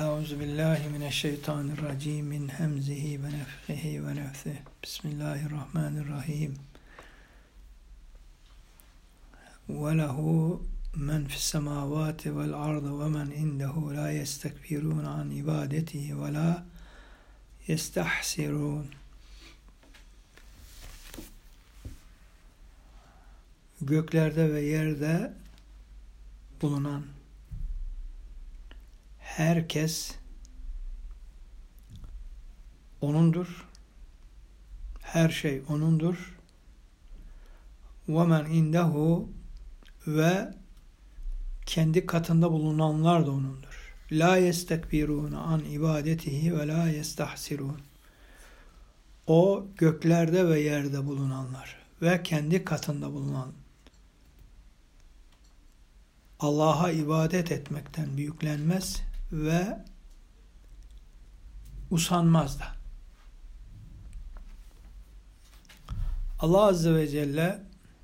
Euzubillahimineşşeytanirracim min hemzihi ve nefhihi ve nefthih. Bismillahirrahmanirrahim. Ve lehu men fissemavati vel ardı ve men indehu la yestekbirun an ibadetihi ve la yestahsirun. Göklerde ve yerde bulunan herkes O'nundur. Her şey O'nundur. وَمَنْ indehu ve kendi katında bulunanlar da O'nundur. لَا يَسْتَكْبِرُونَ an ibadetihi ve لَا يَسْتَحْسِرُونَ. O göklerde ve yerde bulunanlar ve kendi katında bulunan Allah'a ibadet etmekten büyüklenmez ve usanmaz da. Allah Azze ve Celle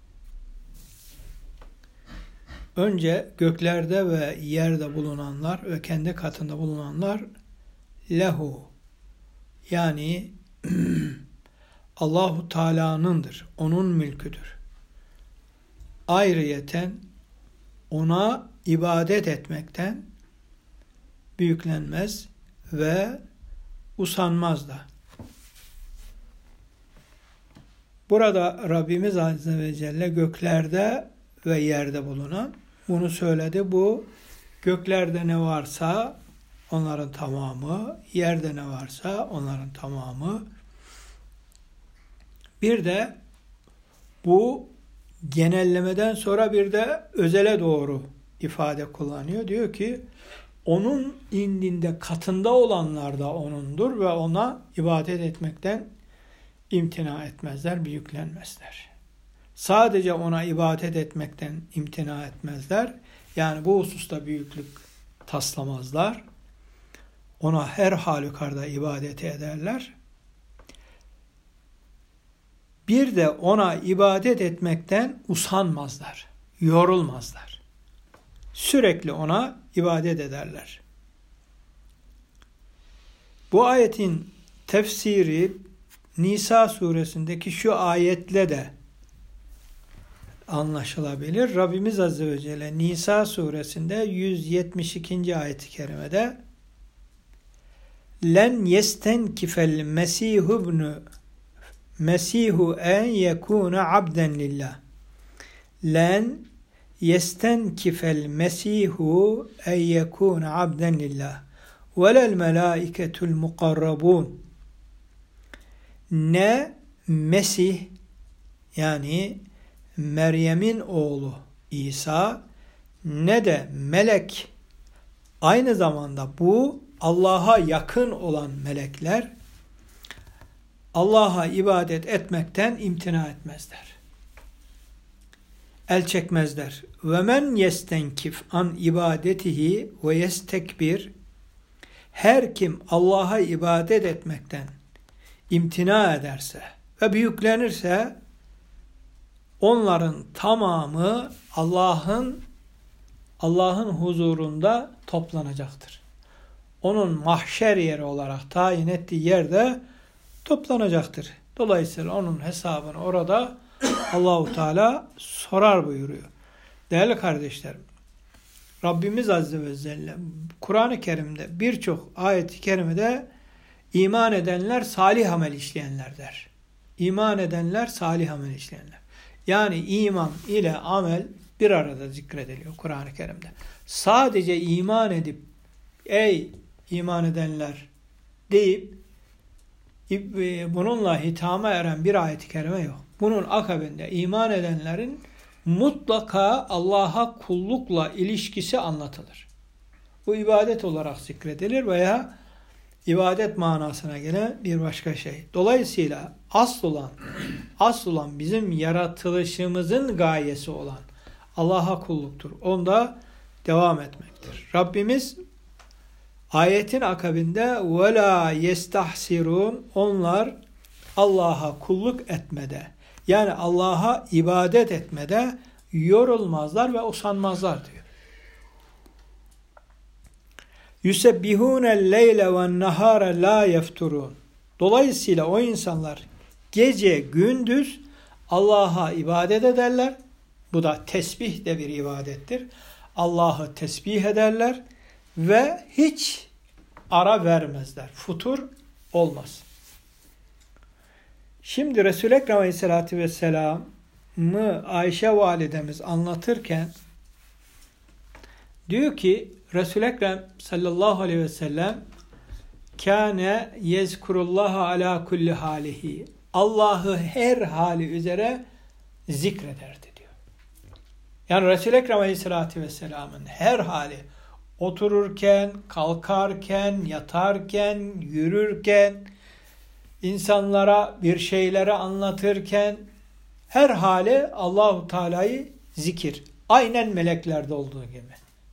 önce göklerde ve yerde bulunanlar ve kendi katında bulunanlar lehu, yani Allahu Teala'nındır, onun mülküdür. Ayrıyeten O'na ibadet etmekten büyüklenmez ve usanmaz da. Burada Rabbimiz Azze ve Celle göklerde ve yerde bulunan bunu söyledi. Bu göklerde ne varsa onların tamamı, yerde ne varsa onların tamamı. Bir de bu genellemeden sonra bir de özele doğru ifade kullanıyor. Diyor ki onun indinde, katında olanlar da O'nundur ve O'na ibadet etmekten imtina etmezler, büyüklenmezler. Sadece O'na ibadet etmekten imtina etmezler. Yani bu hususta büyüklük taslamazlar. O'na her halükarda ibadet ederler. Bir de O'na ibadet etmekten usanmazlar, yorulmazlar. Sürekli O'na ibadet ederler. Bu ayetin tefsiri Nisa suresindeki şu ayetle de anlaşılabilir. Rabbimiz Azze ve Celle Nisa suresinde 172. ayet-i kerimede len yestenkifel Mesihu en yekune abden lillah. Len yestenkifel Mesihu en yekune abden lillah. Velel melâiketul mukarrabun. Ne Mesih, yani Meryem'in oğlu İsa, ne de melek, aynı zamanda bu Allah'a yakın olan melekler Allah'a ibadet etmekten imtina etmezler. El çekmezler. Ve men yestenkif an ibadetihi ve yestekbir. Her kim Allah'a ibadet etmekten imtina ederse ve büyüklenirse onların tamamı Allah'ın huzurunda toplanacaktır. Onun mahşer yeri olarak tayin ettiği yerde toplanacaktır. Dolayısıyla onun hesabını orada Allahu Teala sorar buyuruyor. Değerli kardeşlerim, Rabbimiz Azze ve Celle Kur'an-ı Kerim'de birçok ayet-i kerimede iman edenler salih amel işleyenler der. İman edenler salih amel işleyenler. Yani iman ile amel bir arada zikrediliyor Kur'an-ı Kerim'de. Sadece iman edip ey iman edenler deyip bununla hitama eren bir ayet-i kerime yok. Bunun akabinde iman edenlerin mutlaka Allah'a kullukla ilişkisi anlatılır. Bu ibadet olarak zikredilir veya ibadet manasına gelen bir başka şey. Dolayısıyla asıl olan bizim yaratılışımızın gayesi olan Allah'a kulluktur. Onda devam etmektir. Rabbimiz ayetin akabinde وَلَا يَسْتَحْسِرُونَ. Onlar Allah'a kulluk etmede, yani Allah'a ibadet etmede yorulmazlar ve usanmazlar diyor. Yusebbihûnel leyle ve nehâre lâ yefturûn. Dolayısıyla o insanlar gece gündüz Allah'a ibadet ederler. Bu da tesbih de bir ibadettir. Allah'ı tesbih ederler ve hiç ara vermezler. Futur olmaz. Şimdi Resul-i Ekrem Aleyhisselatü Vesselam'ı Ayşe validemiz anlatırken diyor ki Resul-i Ekrem sallallahu aleyhi ve sellem kâne yezkurullaha ala kulli halihi. Allah'ı her hali üzere zikrederdi diyor. Yani Resul-i Ekrem Aleyhisselatü Vesselam'ın her hali, otururken, kalkarken, yatarken, yürürken, insanlara bir şeyleri anlatırken her hali Allahu Teala'yı zikir. Aynen meleklerde olduğu gibi.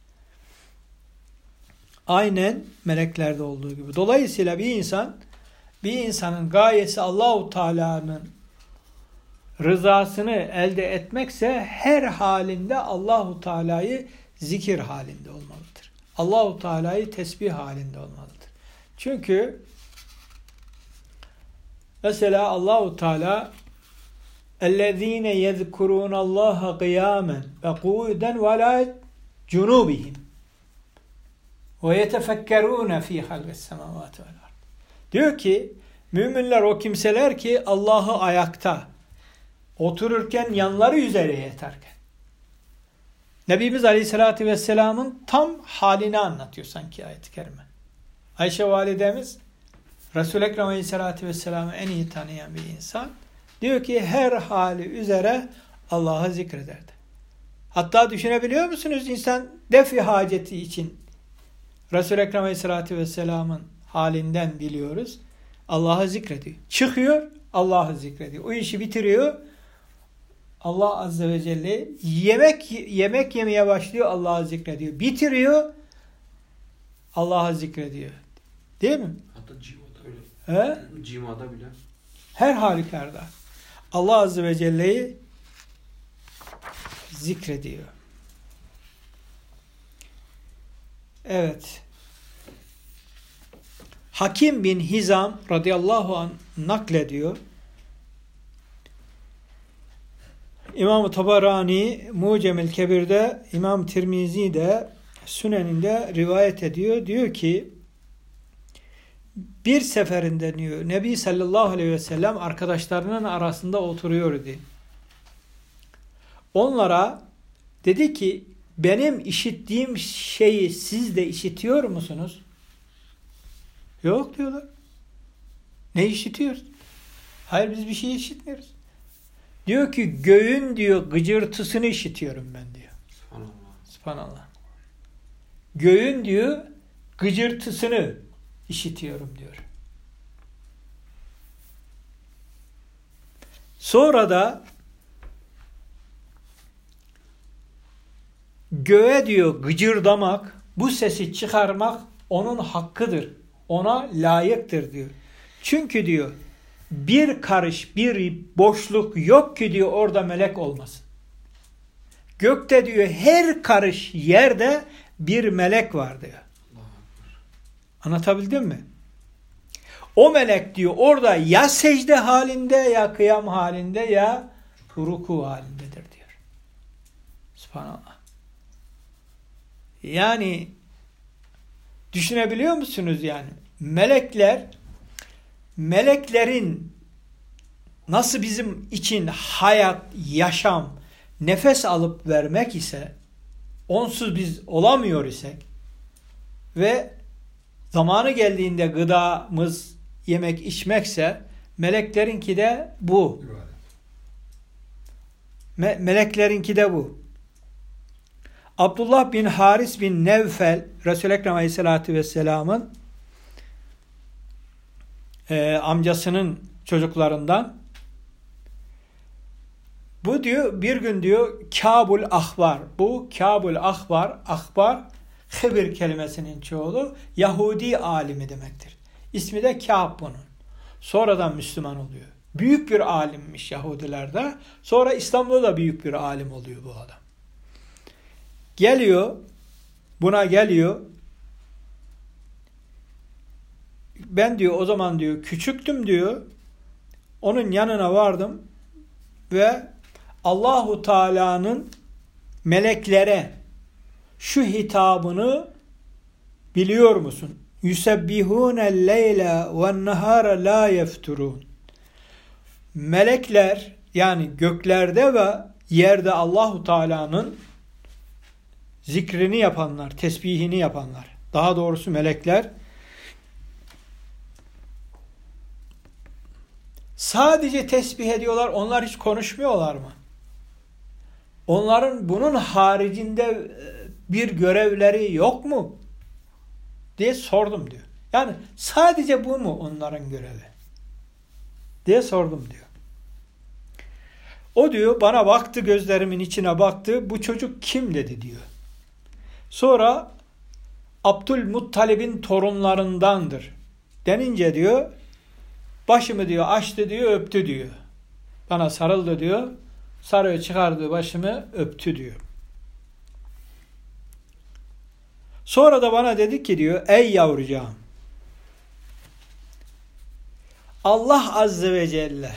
Aynen meleklerde olduğu gibi. Dolayısıyla bir insanın gayesi Allahu Teala'nın rızasını elde etmekse her halinde Allahu Teala'yı zikir halinde olmalıdır. Allahu Teala'yı tesbih halinde olmalıdır. Çünkü mesela Allahu Teala اَلَّذ۪ينَ يَذْكُرُونَ اللّٰهَ قِيَامًا وَقُعُودًا وَلَا جُنُوبِهِمْ وَيَتَفَكَّرُونَ ف۪ي خَلْقِ السَّمَاوَاتِ وَالْاَرْضِ. Diyor ki müminler o kimseler ki Allah'ı ayakta, otururken, yanları üzere yatarken. Nebimiz Aleyhisselatü Vesselam'ın tam halini anlatıyor sanki ayet-i kerime. Ayşe validemiz Resul-i Ekrem Aleyhisselatü Vesselam'ı en iyi tanıyan bir insan. Diyor ki her hali üzere Allah'ı zikrederdi. Hatta düşünebiliyor musunuz? İnsan defi haceti için Resul-i Ekrem Aleyhisselatü Vesselam'ın halinden biliyoruz. Allah'ı zikrediyor. Çıkıyor, Allah'ı zikrediyor. O işi bitiriyor. Allah Azze ve Celle yemek yemeye başlıyor, Allah'ı zikrediyor. Bitiriyor, Allah'ı zikrediyor. Değil mi? Hatta cimada öyle. Cimada bile. Her halükarda Allah Azze ve Celle'yi zikrediyor. Evet. Hakim bin Hizam radıyallahu anh naklediyor. İmam-ı Tabarani Mucemül Kebir'de, İmam Tirmizi de Sünen'inde rivayet ediyor. Diyor ki bir seferinde diyor Nebi sallallahu aleyhi ve sellem arkadaşlarının arasında oturuyordu. Onlara dedi ki benim işittiğim şeyi siz de işitiyor musunuz? Yok diyorlar. Ne işitiyoruz? Hayır biz bir şey işitmiyoruz. Diyor ki göğün diyor gıcırtısını işitiyorum ben diyor. Subhanallah. Subhanallah. Göğün diyor gıcırtısını işitiyorum diyor. Sonra da göğe diyor gıcırdamak, bu sesi çıkarmak onun hakkıdır. Ona layıktır diyor. Çünkü diyor bir karış, bir boşluk yok ki diyor orada melek olmasın. Gökte diyor her karış yerde bir melek var diyor. Anlatabildim mi? O melek diyor orada ya secde halinde ya kıyam halinde ya ruku halindedir diyor. Subhanallah. Yani düşünebiliyor musunuz yani? Meleklerin nasıl bizim için hayat, yaşam, nefes alıp vermek ise onsuz biz olamıyor isek ve zamanı geldiğinde gıdamız yemek içmekse meleklerinki de bu. Meleklerinki de bu. Abdullah bin Haris bin Nevfel Resul-i Ekrem Aleyhisselatü Vesselam'ın amcasının çocuklarından. Bu diyor bir gün diyor Kâbul Ahbar. Bu Kâbul Ahbar Hıbır kelimesinin çoğulu Yahudi alimi demektir. İsmi de Kâb bunun. Sonradan Müslüman oluyor. Büyük bir alimmiş Yahudilerde. Sonra İslam'da da büyük bir alim oluyor bu adam. Geliyor. ben diyor o zaman diyor küçüktüm diyor. Onun yanına vardım ve Allahu Teala'nın meleklere şu hitabını biliyor musun? Yusebbihûnel leyle ven nehâre lâ yefturûn. Melekler yani göklerde ve yerde Allahu Teala'nın zikrini yapanlar, tesbihini yapanlar. Daha doğrusu melekler sadece tesbih ediyorlar. Onlar hiç konuşmuyorlar mı? Onların bunun haricinde bir görevleri yok mu? Diye sordum diyor. Yani sadece bu mu onların görevi? Diye sordum diyor. O diyor bana baktı, gözlerimin içine baktı. Bu çocuk kim dedi diyor. Sonra Abdülmuttalib'in torunlarındandır denince diyor başımı diyor açtı diyor, öptü diyor. Bana sarıldı diyor. Sarığı çıkardı, başımı öptü diyor. Sonra da bana dedi ki diyor ey yavrucağım, Allah Azze ve Celle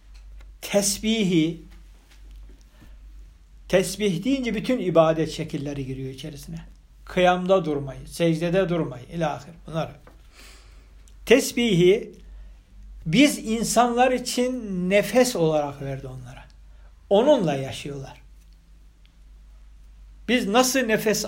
tesbih deyince bütün ibadet şekilleri giriyor içerisine. Kıyamda durmayı, secdede durmayı, ilahir bunlar. Tesbihi biz insanlar için nefes olarak verdi onlara. Onunla yaşıyorlar. Biz nasıl nefes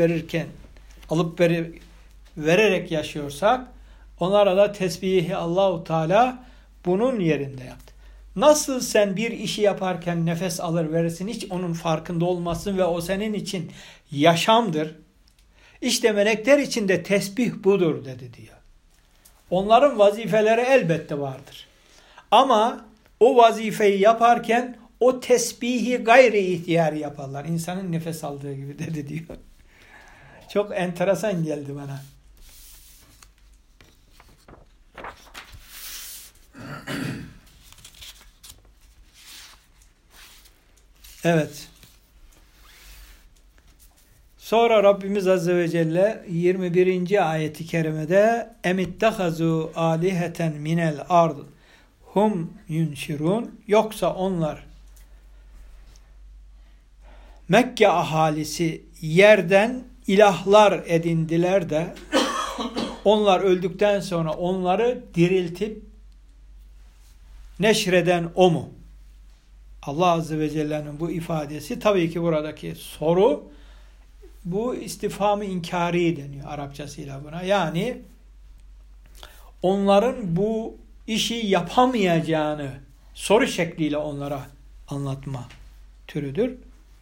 vererek yaşıyorsak onlara da tesbihi Allahu Teala bunun yerinde yaptı. Nasıl sen bir işi yaparken nefes alır verirsin, hiç onun farkında olmasın ve o senin için yaşamdır. İşte melekler için de tesbih budur dedi diyor. Onların vazifeleri elbette vardır. Ama o vazifeyi yaparken o tesbihi gayri ihtiyari yaparlar. İnsanın nefes aldığı gibi dedi diyor. Çok enteresan geldi bana. Evet. Sonra Rabbimiz Azze ve Celle 21. ayeti kerimede emittehazu aliheten minel ard hum yunşirun, yoksa onlar Mekke ahalisi yerden ilahlar edindiler de onlar öldükten sonra onları diriltip neşreden o mu? Allah Azze ve Celle'nin bu ifadesi, tabii ki buradaki soru, bu istifham-ı inkari deniyor Arapçasıyla buna. Yani onların bu işi yapamayacağını soru şekliyle onlara anlatma türüdür.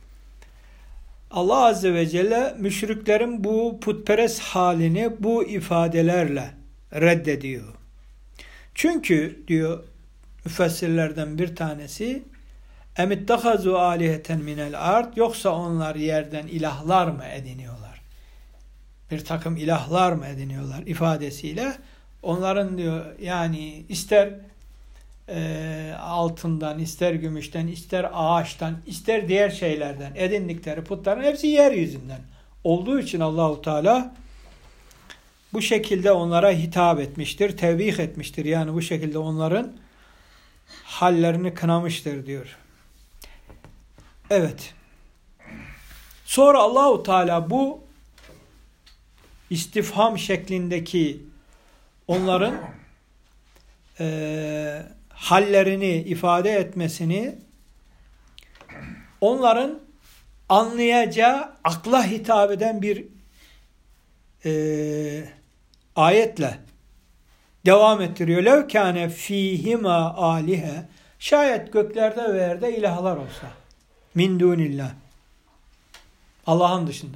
Allah Azze ve Celle müşriklerin bu putperest halini bu ifadelerle reddediyor. Çünkü diyor müfessirlerden bir tanesi emittehazu aliheten minel ard, yoksa onlar yerden ilahlar mı ediniyorlar? Bir takım ilahlar mı ediniyorlar ifadesiyle onların diyor yani ister altından, ister gümüşten, ister ağaçtan, ister diğer şeylerden edindikleri putların hepsi yeryüzünden olduğu için Allahu Teala bu şekilde onlara hitap etmiştir, tevbih etmiştir. Yani bu şekilde onların hallerini kınamıştır diyor. Evet. Sonra Allahu Teala bu istifham şeklindeki onların hallerini ifade etmesini onların anlayacağı, akla hitap eden bir ayetle devam ettiriyor. Lev kâne fîhimâ âlihe, şayet göklerde ve yerde ilahlar olsa min dunillah, Allah'ın dışında.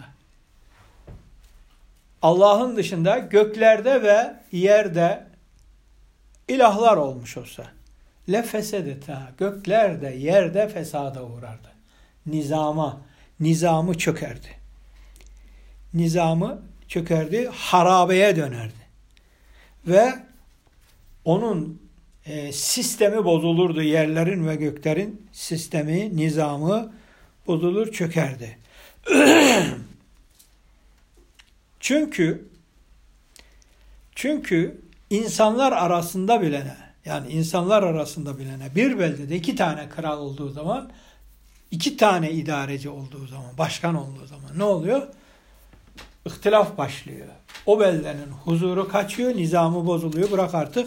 Allah'ın dışında göklerde ve yerde ilahlar olmuş olsa lefesedeta, göklerde yerde fesada uğrardı. Nizamı çökerdi. Nizamı çökerdi, harabeye dönerdi. Ve onun sistemi bozulurdu. Yerlerin ve göklerin sistemi, nizamı bozulur, çökerdi. Çünkü insanlar arasında bilene, yani insanlar arasında bilene bir beldede 2 tane kral olduğu zaman, 2 tane idareci olduğu zaman, başkan olduğu zaman ne oluyor? İhtilaf başlıyor. O beldenin huzuru kaçıyor, nizamı bozuluyor. Bırak artık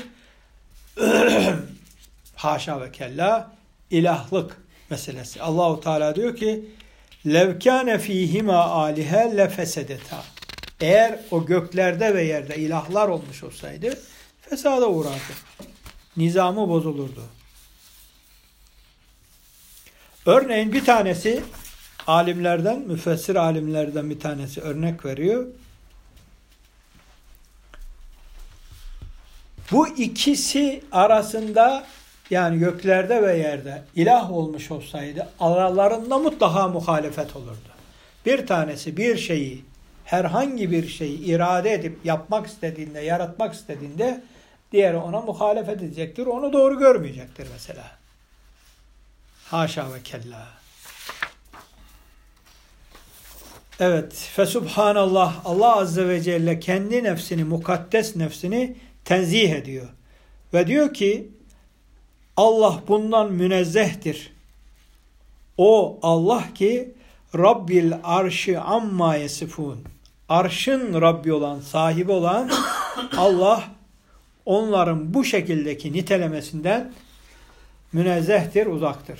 haşa ve kella ilahlık meselesi. Allahu Teala diyor ki lev kâne fîhimâ âlihe lefesedetâ. Eğer o göklerde ve yerde ilahlar olmuş olsaydı fesada uğrardı. Nizamı bozulurdu. Örneğin bir tanesi alimlerden, müfessir alimlerden bir tanesi örnek veriyor. Bu ikisi arasında, yani göklerde ve yerde ilah olmuş olsaydı aralarında mutlaka muhalefet olurdu. Bir tanesi bir şeyi, herhangi bir şeyi irade edip yapmak istediğinde, yaratmak istediğinde diğeri ona muhalefet edecektir. Onu doğru görmeyecektir mesela. Haşa ve kella. Evet. Fesubhanallah. Allah Azze ve Celle kendi nefsini, mukaddes nefsini tenzih ediyor. Ve diyor ki Allah bundan münezzehtir. O Allah ki Rabbil arşı amma yesifun. Arşın Rabbi olan, sahibi olan Allah onların bu şekildeki nitelemesinden münezzehtir, uzaktır.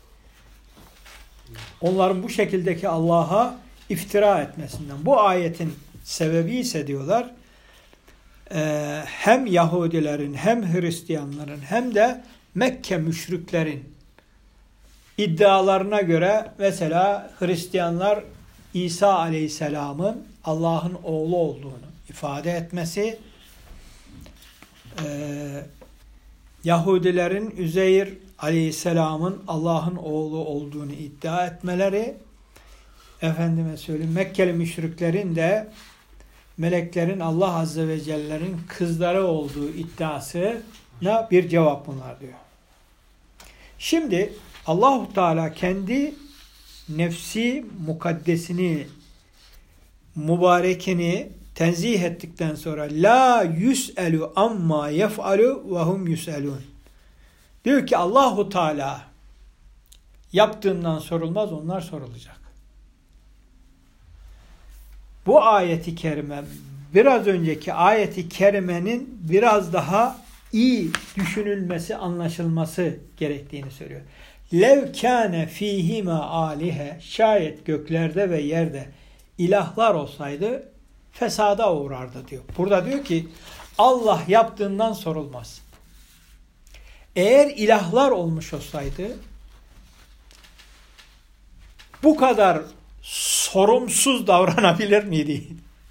Onların bu şekildeki Allah'a iftira etmesinden. Bu ayetin sebebi ise diyorlar hem Yahudilerin hem Hristiyanların hem de Mekke müşriklerin iddialarına göre mesela Hristiyanlar İsa Aleyhisselam'ın Allah'ın oğlu olduğunu ifade etmesi, Yahudilerin Üzeyr Aleyhisselam'ın Allah'ın oğlu olduğunu iddia etmeleri, efendime söyleyeyim Mekkeli müşriklerin de meleklerin Allah Azze ve Celle'nin kızları olduğu iddiasına bir cevap bunlar diyor. Şimdi Allahu Teala kendi nefsi mukaddesini, mübarekini tenzih ettikten sonra la yus'elu amma yef'alu ve hum yus'elun. Diyor ki Allahu Teala yaptığından sorulmaz, onlar sorulacak. Bu ayeti kerime biraz önceki ayeti kerimenin biraz daha iyi düşünülmesi, anlaşılması gerektiğini söylüyor. Lev kâne fîhime âlihe, şayet göklerde ve yerde ilahlar olsaydı fesada uğrardı diyor. Burada diyor ki Allah yaptığından sorulmaz. Eğer ilahlar olmuş olsaydı bu kadar sorumsuz davranabilir miydi?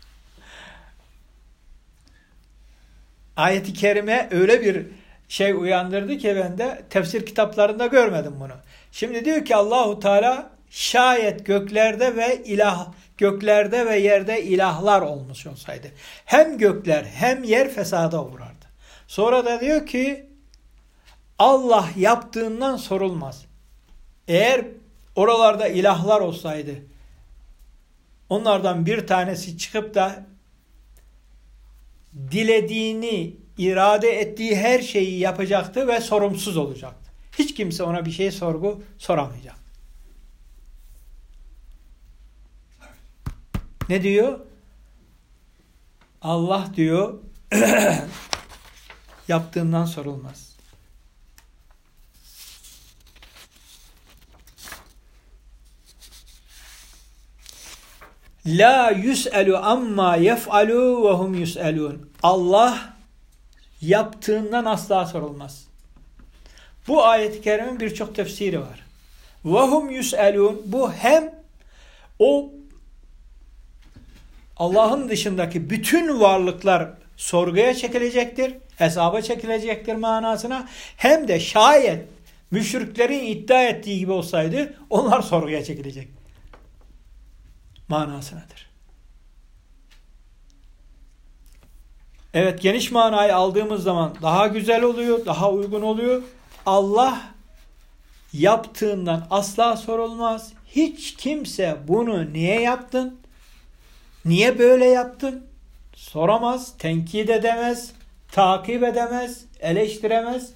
Ayet-i kerime öyle bir şey uyandırdı ki ben de tefsir kitaplarında görmedim bunu. Şimdi diyor ki Allahu Teala şayet göklerde ve yerde ilahlar olmuş olsaydı hem gökler hem yer fesada uğrardı. Sonra da diyor ki Allah yaptığından sorulmaz. Eğer oralarda ilahlar olsaydı onlardan bir tanesi çıkıp da dilediğini, irade ettiği her şeyi yapacaktı ve sorumsuz olacaktı. Hiç kimse ona bir şey soramayacak. Ne diyor? Allah diyor yaptığından sorulmaz. La yus'elu amma yef'alu ve hum yus'elun. Allah yaptığından asla sorulmaz. Bu ayet-i kerimenin birçok tefsiri var. Ve hum yus'elun, bu hem o Allah'ın dışındaki bütün varlıklar sorguya çekilecektir, hesaba çekilecektir manasına, hem de şayet müşriklerin iddia ettiği gibi olsaydı onlar sorguya çekilecek manasınadır. Evet, geniş manayı aldığımız zaman daha güzel oluyor, daha uygun oluyor. Allah yaptığından asla sorulmaz. Hiç kimse bunu niye yaptın, niye böyle yaptın soramaz, tenkit edemez, takip edemez, eleştiremez.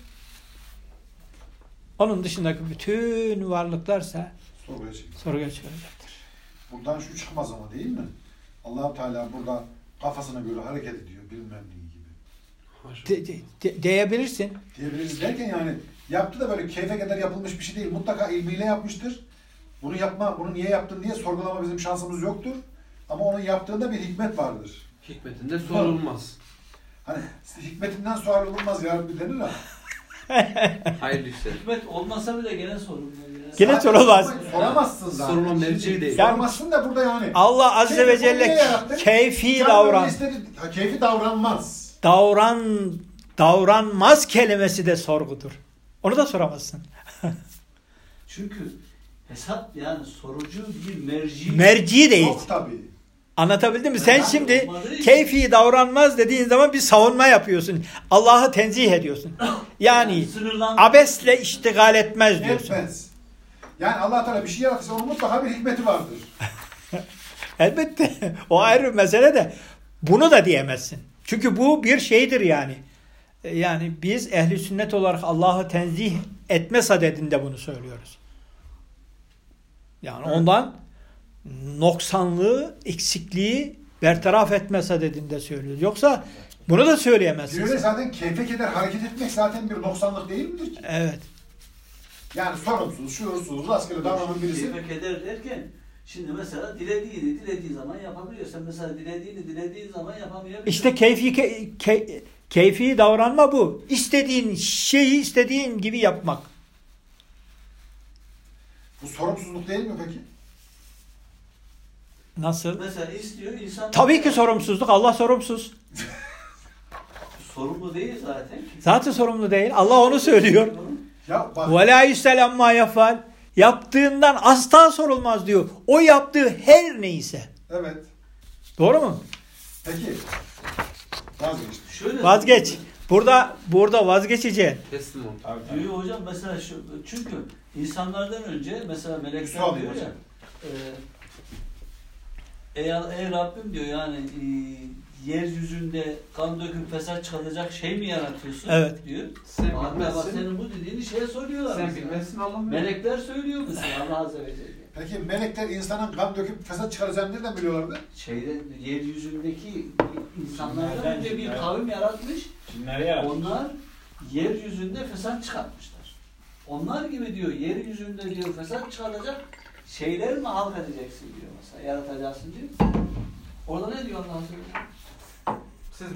Onun dışındaki bütün varlıklarsa sorguya çekecektir. Buradan şu çıkmaz ama değil mi? Allah-u Teala burada kafasına göre hareket ediyor bilmem ne gibi. Diyebilirsin. Diyebiliriz derken yani yaptı da böyle keyfe kadar yapılmış bir şey değil. Mutlaka ilmiyle yapmıştır. Bunu niye yaptın diye sorgulama bizim şansımız yoktur. Ama onun yaptığında bir hikmet vardır. Hikmetinde sorulmaz. Hani hikmetinden sual olunmaz ya Rabbi denir ha. Hayırlı işler. Hikmet olmasa bile gene sorulmuyor. Gene sorulmaz. Soramazsın zaten. Sorulma merci değil. Soramazsın da burada yani. Allah Azze ve Celle keyfi davran. Keyfi davranmaz. Davranmaz kelimesi de sorgudur. Onu da soramazsın. Çünkü hesap yani sorucu bir merci. Merci değil. Yok tabii. Anlatabildim mi? Sen şimdi keyfi davranmaz dediğin zaman bir savunma yapıyorsun. Allah'ı tenzih ediyorsun. Yani abesle iştigal etmez diyorsun. Etmez. Yani Allah Teala bir şey yaratırsa onun mutlaka bir hikmeti vardır. Elbette. O ayrı bir mesele de bunu da diyemezsin. Çünkü bu bir şeydir yani. Yani biz ehli sünnet olarak Allah'ı tenzih etme sadedinde bunu söylüyoruz. Yani ondan noksanlığı, eksikliği bertaraf etme sadedinde söylüyoruz. Yoksa bunu da söyleyemezsin. Diyor zaten keyfe keder hareket etmek zaten bir noksanlık değil midir ki? Evet. Yani sorumsuz, şuursuz, rastgele davranan birisi. Keyfe keder derken şimdi mesela dilediği zaman yapabiliyor. Sen mesela dilediğin zaman yapamayabiliyorsun. İşte keyfi davranma bu. İstediğin şeyi istediğin gibi yapmak. Bu sorumsuzluk değil mi peki? Nasıl? Mesela istiyor insan. Tabii ki sorumsuzluk. Allah sorumsuz. Sorumlu değil zaten. Zaten sorumlu değil. Allah onu söylüyor. Ya bak. وَلَا يُسْتَلَمْ مَا يَفَعَلْ Yaptığından asla sorulmaz diyor. O yaptığı her neyse. Evet. Doğru mu? Peki. Vazgeçtim. Şöyle Vazgeç. Burada vazgeçeceksin. Teslim ol. diyor hocam mesela çünkü insanlardan önce mesela melekler diyor ya ey Rabbim diyor yani yeryüzünde kan döküp fesat çıkaracak şey mi yaratıyorsun Evet. diyor. Sen Bak bilmezsin. senin bu dediğini şeye soruyorlar. Sen mesela. bilmezsin Allah bilir. Melekler söylüyor musun Allah Azze ve Celle? Peki melekler insanın kan döküp fesat çıkaracağını nereden biliyorlardı? Yeryüzündeki insanlardan önce bir kavim yaratmış. Onlar yeryüzünde fesat çıkartmışlar. Onlar gibi diyor yeryüzünde diyor fesat çıkaracak şeyler mi halk edeceksin diyor mesela yaratacaksın diyor. Orada ne diyor Allah Azze ve Celle?